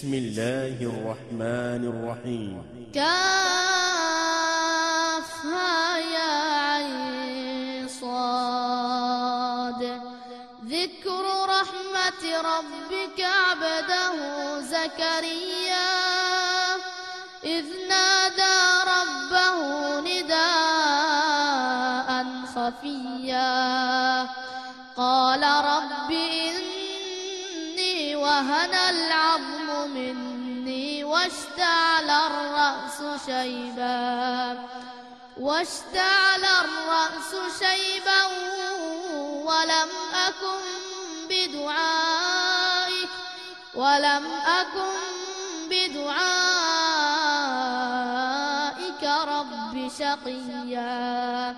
بسم الله الرحمن الرحيم. كافها يا عين صاد. ذكر رحمة ربك عبده زكريا إذ نادى ربه نداء خفيا قال رب إني وهن العظم مني واشتعل الرأس شيبا ولم أكن بدعائك رب شقيا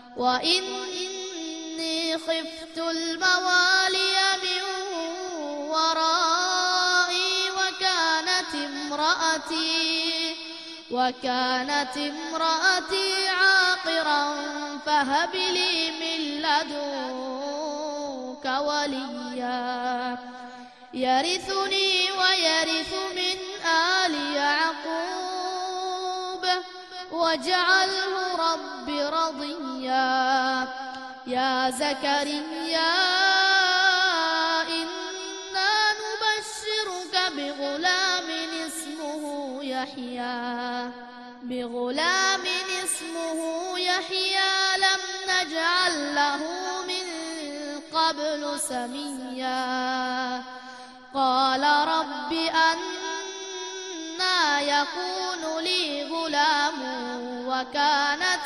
وإني خفت الموالي من ورائي وكانت امرأتي عاقرا فهب لي من لدنك وليا يرثني ويرث من آل يعقوب واجعله رب رضيا. يا زكريا إنا نبشرك بغلام اسمه يحيى لم نجعل له من قبل سميا. قال رب أنى يكون لي غلام وكانت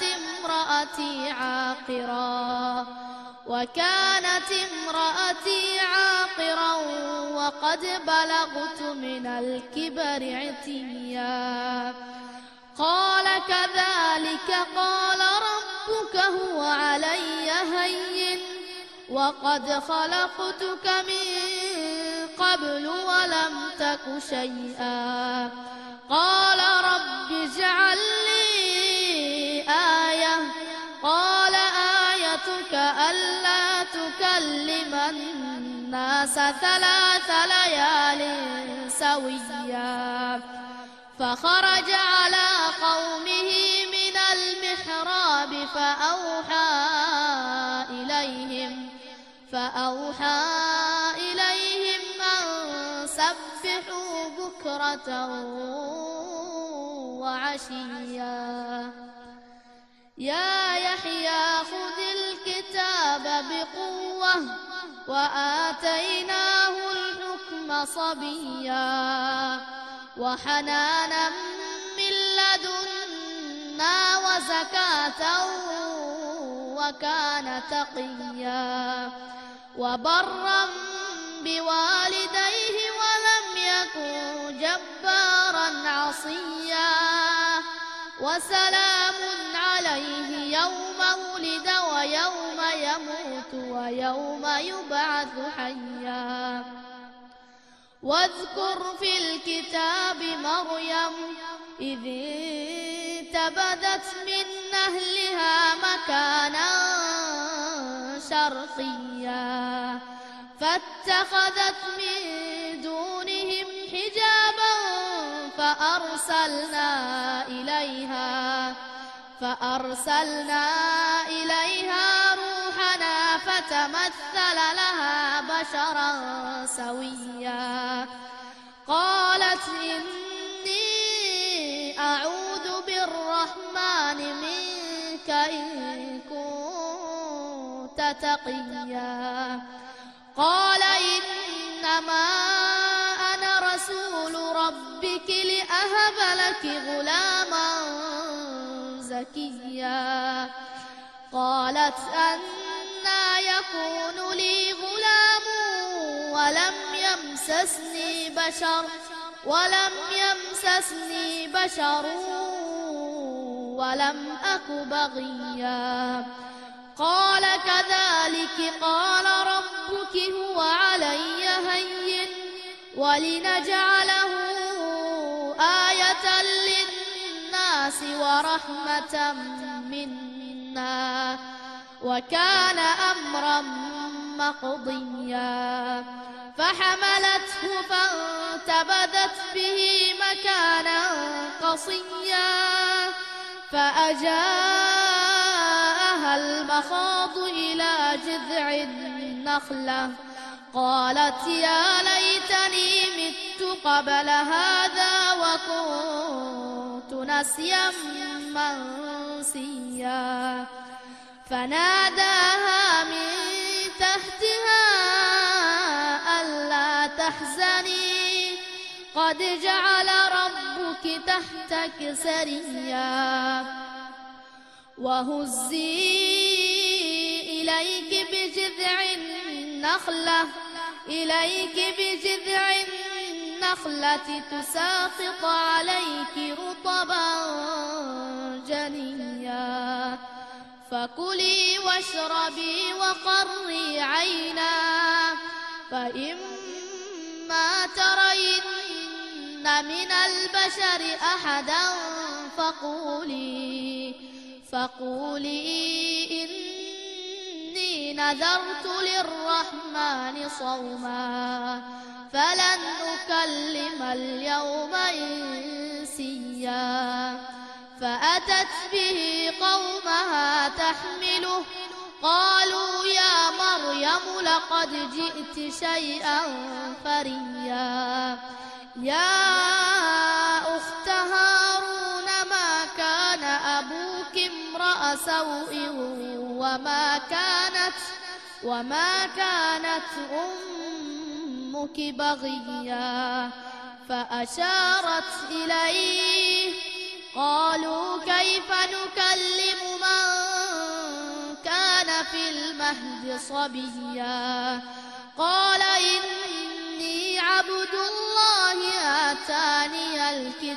امرأتي عاقرا وقد بلغت من الكبر عتيا. قال كذلك قال ربك هو علي هين وقد خلقتك من قبل ولم تك شيئا. قال رب اجعل لي آية قال آيتك ألا تكلم الناس 3 ليال سويا. فخرج على قومه من المحراب فأوحى إليهم أن سبحوا بكرة وعشيا. يا يحيى خذ الكتاب بقوة وآتيناه الحكم صبيا وحنانا من لدنا وزكاة وكان تقيا وبرا بوالديه ولم يكن جبارا عصيا. وسلام عليه يوم ولد ويوم يموت ويوم يبعث حيا. واذكر في الكتاب مريم إذ انتبذت من أهلها مكانا شرقيا فاتخذت من دونهم حجابا فأرسلنا إليها روحنا فتمثل لها بشرا سويا. قالت إني أعوذ بالرحمن منك إن كنت تقيا. قال إنما أنا رسول ربك لأهب لك غلاما زكيا. قالت أنى يكون لي غلام ولم يمسسني بشر ولم أك بغيا. قال كذلك قال ربك هو علي هين ولنجعله آية للناس ورحمة منا وكان أمرا مقضيا. فحملته فانتبذت به مكانا قصيا فأجاءها المخاض إلى جذع النخلة قالت يا ليتني مت قبل هذا وكنت نسيا منسيا فناداها من تحتها ألا تحزني قد جعل ربك تحتك سريا وهزي إليك بجذع النخلة تساقط عليك رطبا جنيا فكلي واشربي وقري عينا فإما ترين من البشر أحدا فقولي إني نذرت للرحمن صوما فلن أكلم اليوم إنسيا فأتت به قومها تحمله قالوا يا مريم لقد جئت شيئا فريا يا أخت هارون ما كان أبوك امرأ سوء وما كانت أمك بغيا فأشارت إليه قالوا كيف نكلم من كان في المهد صبيا قال إني عبد الله آتاني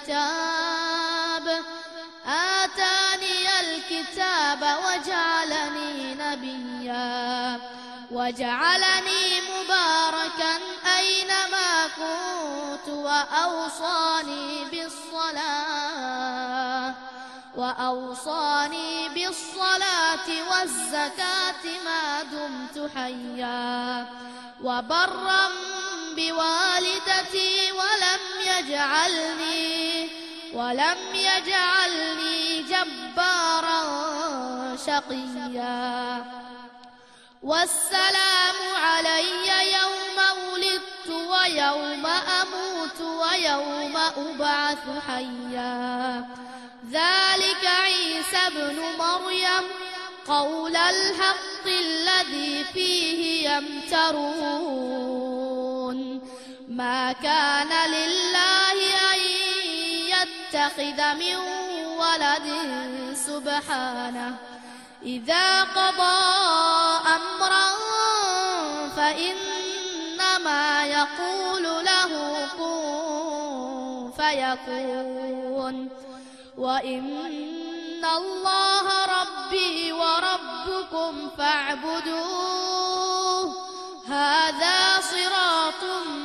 الكتاب وجعلني نبيا وجعلني مباركا أينما كنت وأوصاني بالصلاة والزكاة ما دمت حيا وبرا بوالدتي ولم يجعلني جبارا شقيا والسلام علي يوم ولدت ويوم أموت ويوم أبعث حيا ذلك عيسى ابن مريم قول الحق الذي فيه يمترون ما كان لله أن يتخذ من ولد سبحانه إذا قضى أمرا فإنما يقول له كن فيكون وإن الله ربي وربكم فاعبدوه هذا صراط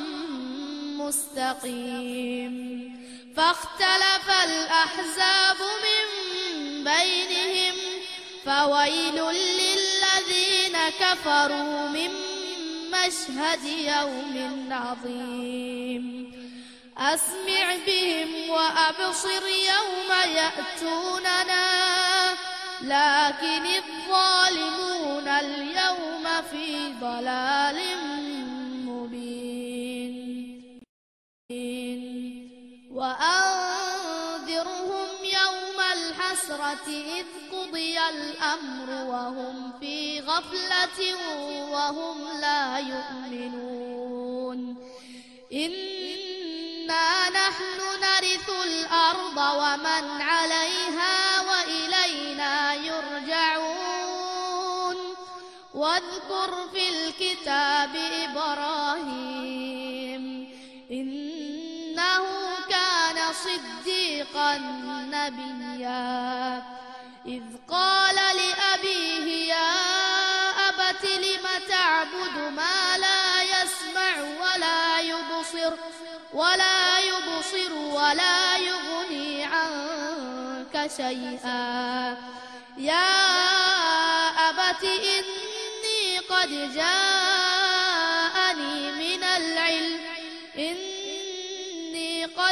مستقيم فاختلف الأحزاب من بينهم فويل للذين كفروا من مشهد يوم عظيم أسمع بهم وأبصر يوم يأتوننا لكن الظالمون اليوم في ضلال مبين وأنذرهم يوم الحسرة إذ قضي الأمر وهم في غفلة وهم لا يؤمنون إنا نحن نرث الأرض ومن عليها وإلينا يرجعون واذكر في الكتاب إبراهيم إنه كان صديقا نبيا إذ قال لأبيه يا أبت لم تعبد ما لا يسمع ولا يبصر ولا يغني عنك شيئا يا أبت إني قد جاءني من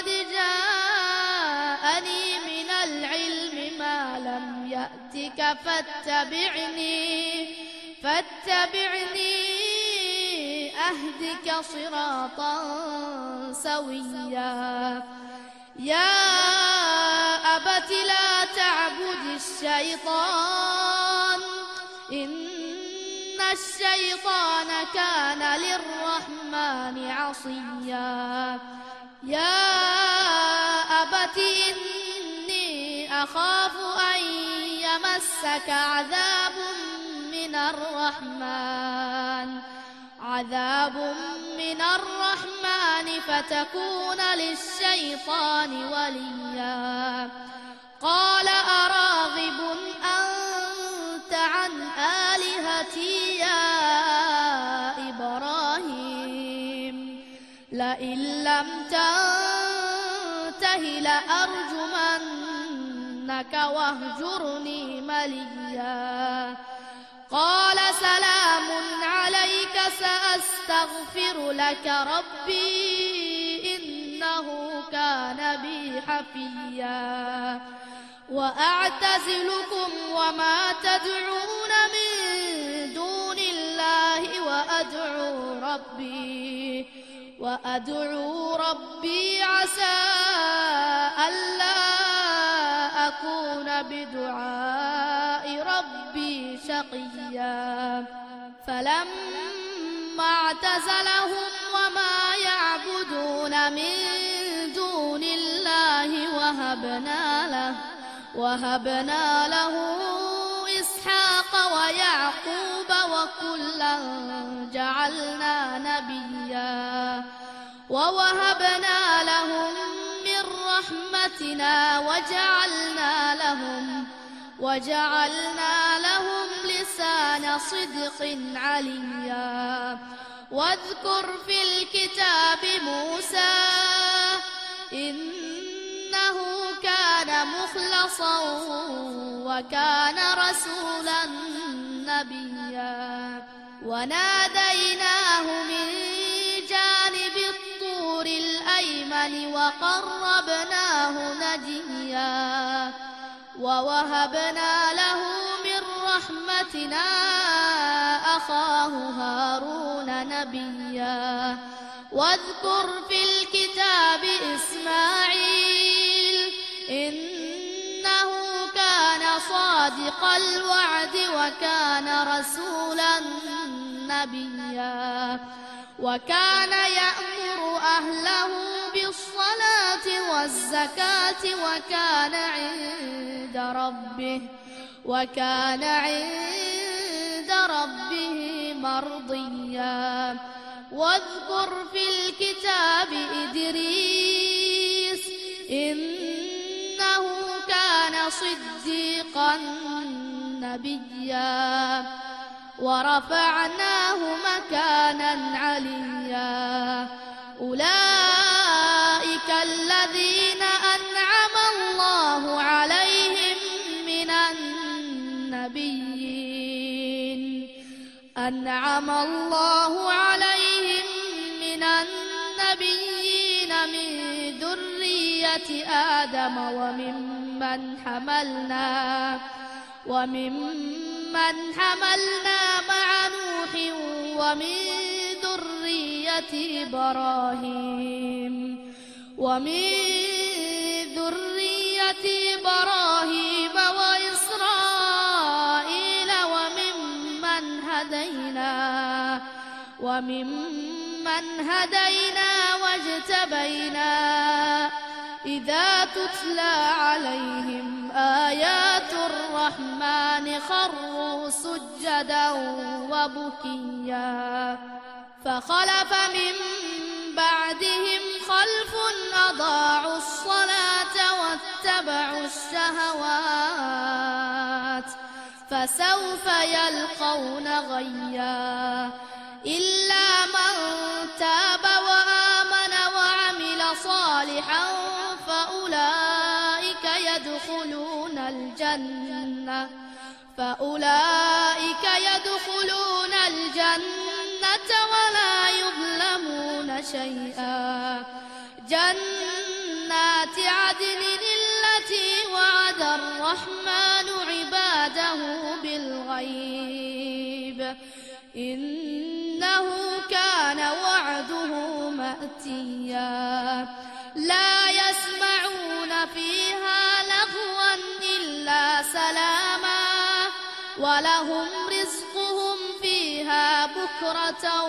يأتك فاتبعني أهدك صراطا سويا يا أبت لا تعبد الشيطان إن الشيطان كان للرحمن عصيا يا أبت إني أخاف أن يمسك عذاب من الرحمن فتكون للشيطان وليا قال أراغب أنت عن آلهتي يا إبراهيم لئن لم تنته لأرجمنك واهجرني مليا قال سلام عليك سأستغفر لك ربي إنه كان بي حفيا وأعتزلكم وما تدعون من دون الله وأدعو ربي عسى ألا أكون بدعاء ربي شقيا فلما اعتزلهم وما يعبدون من دون الله وهبنا له إسحاق ويعقوب وكلا جعلنا نبيا ووهبنا لهم من رحمتنا وجعلنا لهم لسان صدق عليا واذكر في الكتاب موسى إنه كان مخلصا وكان رسولا نبيا وناديناه من جانب الطور الأيمن وقربناه نجيا ووهبنا له من رحمتنا أخاه هارون نبيا واذكر في الكتاب إسماعيل إنه كان صادق الوعد وكان رسولا نبيا وكان يأمر أهله بالصلاة والزكاة وكان عند ربه مرضيا واذكر في الكتاب إدريس إنه كان صديقا نبيا ورفعناه مكانا عليا أولئك الذين أنعم الله عليهم من النبيين من ذرية آدم وممن حملنا مع نوح ومن ذرية إبراهيم وإسرائيل وممن هدينا واجتبينا إذا تتلى عليهم آيات الرحمن خروا سجدا وبكيا فخلف من بعدهم خلف أضاعوا الصلاة واتبعوا الشهوات فسوف يلقون غيا إلا من تاب وآمن وعمل صالحا فأولئك يدخلون الجنة ولا يظلمون شيئا جنات عدن التي وعد الرحمن عباده عباده بالغيب إنه كان وعده مأتيا لا يسمعون فيها لغوا إلا سلاما ولهم رزقهم فيها بكرة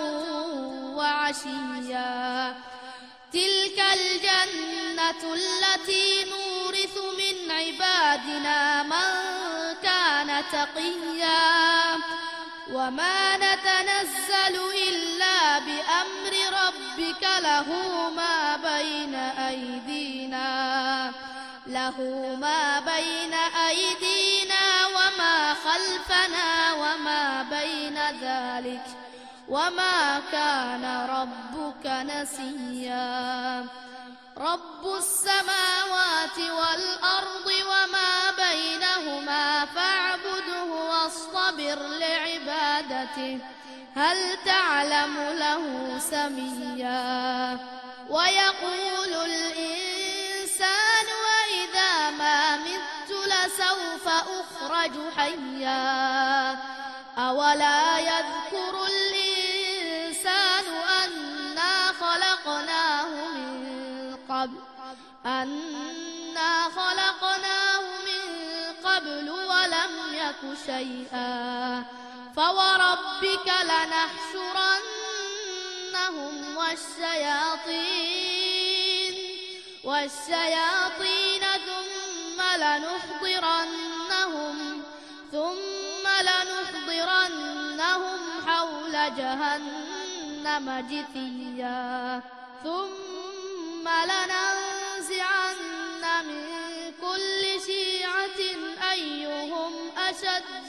وعشيا تلك الجنة التي نورث من عبادنا من كان تقيا وما نتنزل إلا بأمر ربك له ما بين أيدينا وما خلفنا وما بين ذلك وما كان ربك نسيا رب السماوات والأرض وما بينهما فاعبده واصطبر لعبادته هل تعلم له سميا ويقول الإنسان وإذا ما مت لسوف أخرج حيا أولا يذكر الإنسان أنا خلقناه من قبل ولم يك شيئا فوربك لنحشرنهم والشياطين ثم لنحضرنهم حول جهنم جثيا ثم لننزعن من كل شيعة أيهم أشد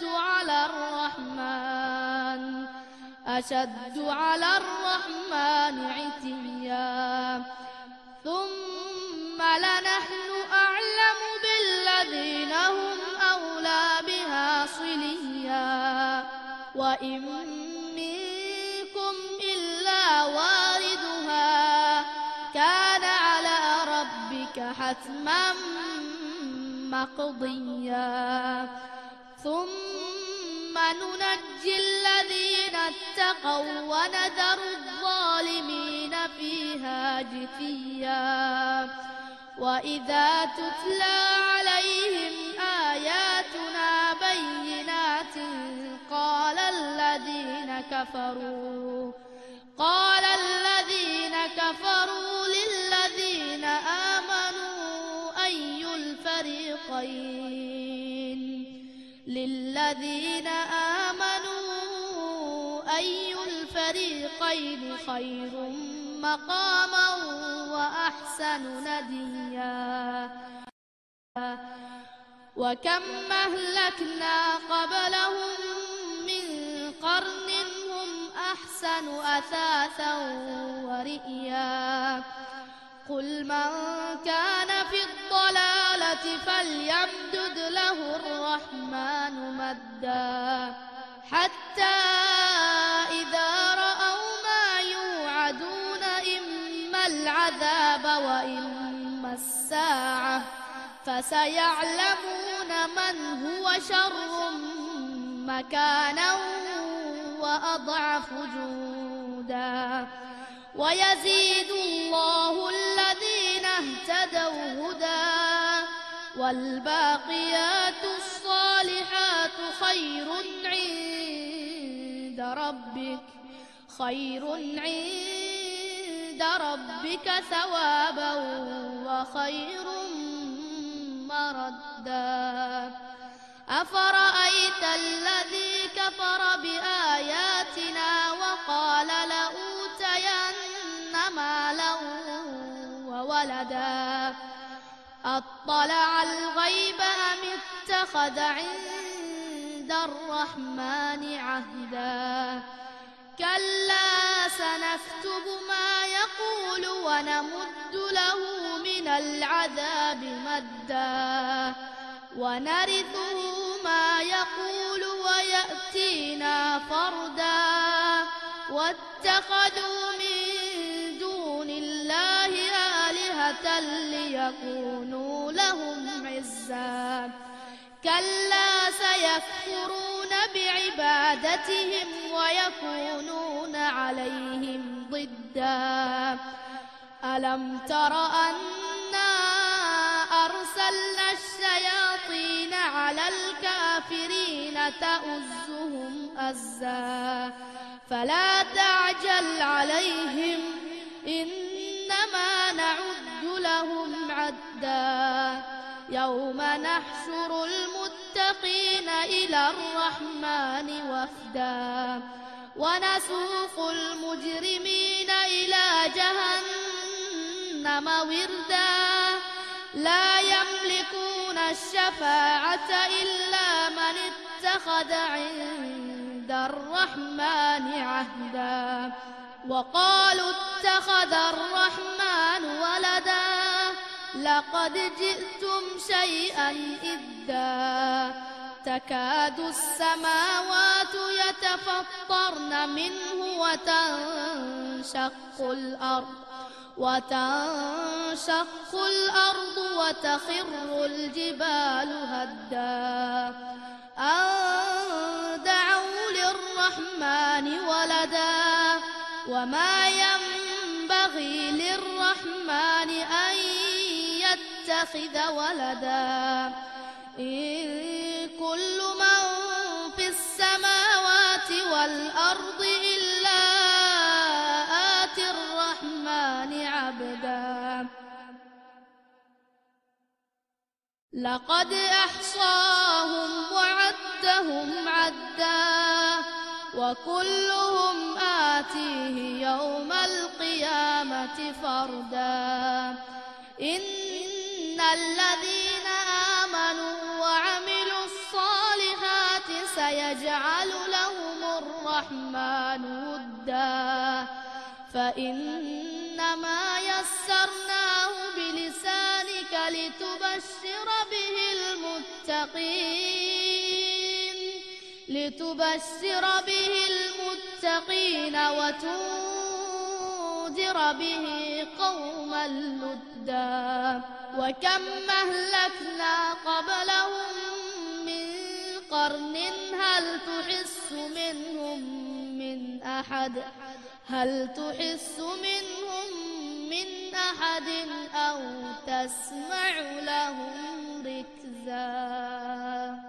على الرحمن عتيا ثم لنحن أعلم بالذين هم أولى بها صليا وإن منكم إلا واردها كان على ربك حتما مقضيا ثم ننجي الذين اتقوا ونذر الظالمين فيها جثيا وإذا تتلى عليهم آياتنا بينات قال الذين كفروا للذين آمنوا أي الفريقين خير مقاما وأحسن نديا وكم أهلكنا قبلهم من قرن هم أحسن أثاثا ورئيا قل من كان في الضلالة فليمدد له الرحمن مدا حتى إذا رأوا ما يوعدون إما العذاب وإما الساعة فسيعلمون من هو شر مكانا وأضعف جندا ويزيد الله الذين اهتدوا هدى والباقيات الصالحات خير عند ربك ثوابا وخير مردا أفرأيت الذي كفر بآياتنا وقال لأوتين مالا وولدا أطلع الغيب أم اتخذ عند الرحمن عهدا كلا سنكتب ما يقول ونمد له من العذاب مدا ونرثه ما يقول ويأتينا فردا واتخذوا من دون الله آلهة ليكونوا لهم عزا كلا سيكفرون بعبادتهم ويكونون عليهم ضدا ألم تر أنا أرسلنا الشياطين على الكافرين تؤزهم أزا فلا تعجل عليهم إنما نعد لهم عدا يوم نحشر المتقين إلى الرحمن وفدا ونسوق المجرمين إلى جهنم وردا لا يملكون الشفاعة إلا من اتخذ عند الرحمن عهدا وقالوا اتخذ الرحمن ولدا لقد جئتم شيئا إدا تكاد السماوات يتفطرن منه وتنشق الأرض وتخر الجبال هدا أن دعوا للرحمن ولدا وما ينبغي للرحمن أن يتخذ ولدا إن كل من في السماوات والأرض إلا آتي الرحمن عبدا لقد أحصاهم وعدهم عدا وكلهم آتيه يوم القيامة فردا إن الذين آمنوا وعملوا الصالحات سيجعل لهم الرحمن ودا فإنما يسرناه بلسانك لتبشر به المتقين وتنذر به قوما لدا وكم أهلكنا قبلهم من قرن هل تحس منهم من أحد أو تسمع لهم ركزا